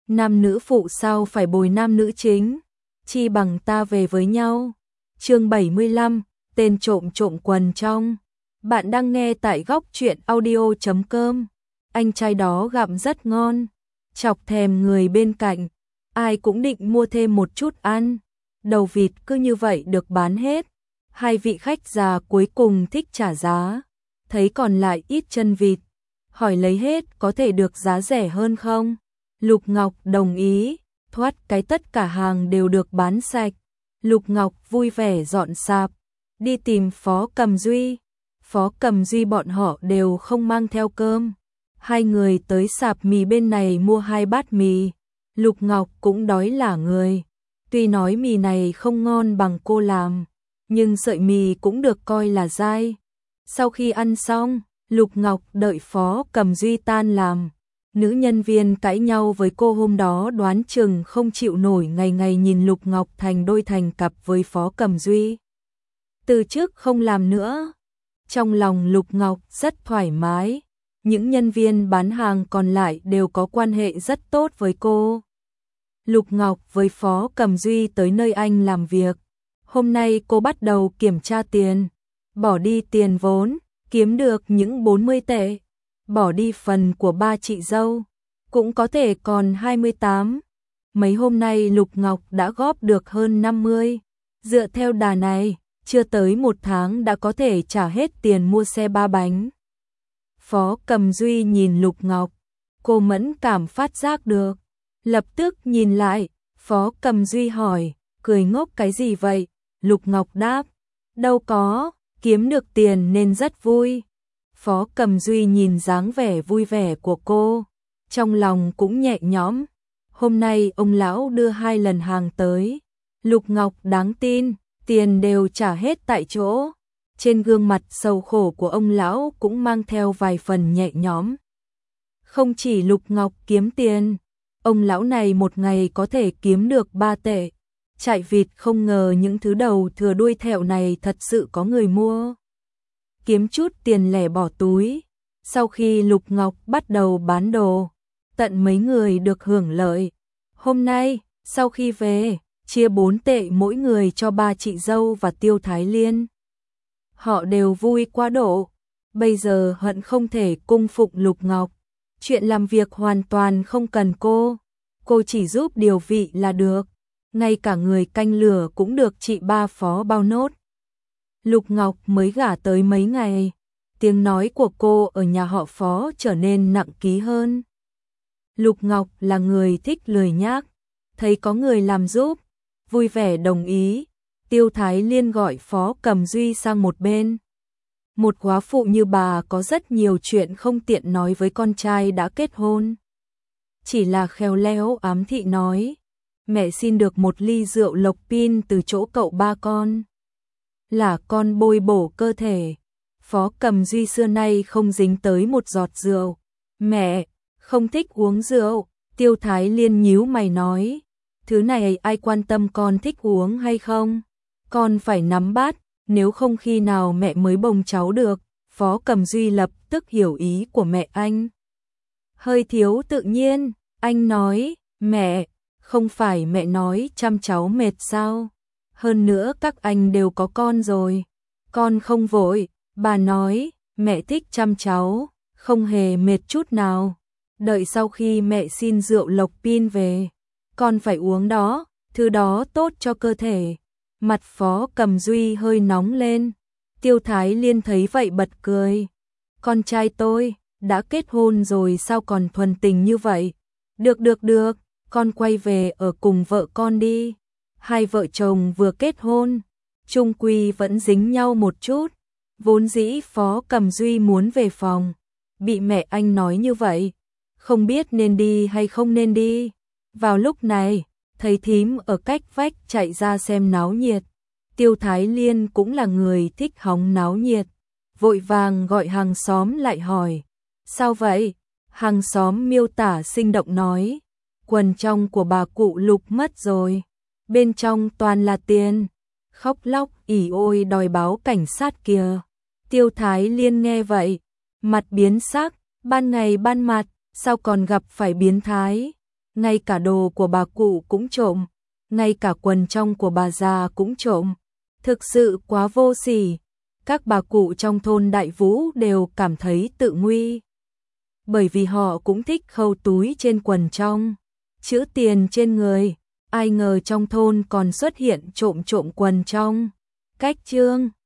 Nam nữ phụ sao phải bồi nam nữ chính, chi bằng ta về với nhau. Chương 75, tên trộm trộm quần trong. Bạn đang nghe tại góc truyện audio.com. Anh trai đó gặm rất ngon, chọc thèm người bên cạnh, ai cũng định mua thêm một chút ăn. Đầu vịt cứ như vậy được bán hết. Hai vị khách già cuối cùng thích trả giá, thấy còn lại ít chân vịt, hỏi lấy hết có thể được giá rẻ hơn không? Lục Ngọc đồng ý, thoát cái tất cả hàng đều được bán sạch. Lục Ngọc vui vẻ dọn sạp, đi tìm Phó Cầm Duy. Phó Cầm Duy bọn họ đều không mang theo cơm. Hai người tới sạp mì bên này mua 2 bát mì. Lục Ngọc cũng đói lả người. Tuy nói mì này không ngon bằng cô làm, nhưng sợi mì cũng được coi là dai. Sau khi ăn xong, Lục Ngọc đợi Phó Cầm Duy tan làm. Nữ nhân viên cãi nhau với cô hôm đó đoán chừng không chịu nổi ngày ngày nhìn Lục Ngọc thành đôi thành cặp với Phó Cầm Duy. Từ trước không làm nữa. Trong lòng Lục Ngọc rất thoải mái. Những nhân viên bán hàng còn lại đều có quan hệ rất tốt với cô. Lục Ngọc với Phó Cầm Duy tới nơi anh làm việc. Hôm nay cô bắt đầu kiểm tra tiền. Bỏ đi tiền vốn, kiếm được những 40 tệ. Bỏ đi phần của ba chị dâu, cũng có thể còn 28. Mấy hôm nay Lục Ngọc đã góp được hơn 50. Dựa theo đà này, chưa tới 1 tháng đã có thể trả hết tiền mua xe 3 bánh. Phó Cầm Duy nhìn Lục Ngọc, cô mẫn cảm phát giác được. Lập tức nhìn lại, Phó Cầm Duy hỏi, cười ngốc cái gì vậy? Lục Ngọc đáp, đâu có, kiếm được tiền nên rất vui. Phó Cầm Duy nhìn dáng vẻ vui vẻ của cô, trong lòng cũng nhẹ nhõm. Hôm nay ông lão đưa 2 lần hàng tới. Lục Ngọc đáng tin, tiền đều trả hết tại chỗ. Trên gương mặt sầu khổ của ông lão cũng mang theo vài phần nhẹ nhõm. Không chỉ Lục Ngọc kiếm tiền, ông lão này một ngày có thể kiếm được 3 tệ. Chạy vịt không ngờ những thứ đầu thừa đuôi thẹo này thật sự có người mua. Kiếm chút tiền lẻ bỏ túi. Sau khi Lục Ngọc bắt đầu bán đồ, tận mấy người được hưởng lợi. Hôm nay, sau khi về, chia 4 tệ mỗi người cho 3 chị dâu và Tiêu Thái Liên. Họ đều vui quá độ, bây giờ hận không thể cung phụng Lục Ngọc. Chuyện làm việc hoàn toàn không cần cô chỉ giúp điều vị là được. Ngay cả người canh lửa cũng được chị ba Phó bao nốt. Lục Ngọc mới gả tới mấy ngày, tiếng nói của cô ở nhà họ Phó trở nên nặng ký hơn. Lục Ngọc là người thích lười nhác, thấy có người làm giúp, vui vẻ đồng ý. Tiêu Thái Liên gọi Phó Cầm Duy sang một bên. Một góa phụ như bà có rất nhiều chuyện không tiện nói với con trai đã kết hôn. Chỉ là khéo léo ám thị nói, mẹ xin được 1 ly rượu lộc pin từ chỗ cậu ba con. Là con bôi bổ cơ thể. Phó Cầm Duy xưa nay không dính tới một giọt rượu. Mẹ, không thích uống rượu. Tiêu Thái Liên nhíu mày nói, thứ này ai quan tâm con thích uống hay không? Con phải nắm bắt, nếu không khi nào mẹ mới bồng cháu được. Phó Cầm Duy lập tức hiểu ý của mẹ anh. Hơi thiếu tự nhiên, anh nói, mẹ, không phải mẹ nói chăm cháu mệt sao? Hơn nữa các anh đều có con rồi. Con không vội, bà nói, mẹ thích chăm cháu, không hề mệt chút nào. Đợi sau khi mẹ xin rượu lộc pin về, con phải uống đó, thứ đó tốt cho cơ thể. Mặt Phó Cầm Duy hơi nóng lên. Tiêu Thái Liên thấy vậy bật cười. Con trai tôi, đã kết hôn rồi sao còn thuần tình như vậy? Được, con quay về ở cùng vợ con đi. Hai vợ chồng vừa kết hôn, chung quy vẫn dính nhau một chút. Vốn dĩ Phó Cầm Duy muốn về phòng, bị mẹ anh nói như vậy, không biết nên đi hay không nên đi. Vào lúc này, thấy thím ở cách vách chạy ra xem náo nhiệt. Tiêu Thái Liên cũng là người thích hóng náo nhiệt, vội vàng gọi hàng xóm lại hỏi, sao vậy? Hàng xóm miêu tả sinh động nói, quần trong của bà cụ Lục mất rồi. Bên trong toàn là tiền, khóc lóc ỉ ôi đòi báo cảnh sát kìa. Tiêu Thái Liên nghe vậy, mặt biến sắc, ban ngày ban mặt, sao còn gặp phải biến thái. ngay cả đồ của bà cụ cũng trộm, ngay cả quần trong của bà già cũng trộm. Thực sự quá vô sỉ. Các bà cụ trong thôn Đại Vũ đều cảm thấy tự nguy. Bởi vì họ cũng thích khâu túi trên quần trong, chữ tiền trên người. Ai ngờ trong thôn còn xuất hiện trộm quần trong. Cách chương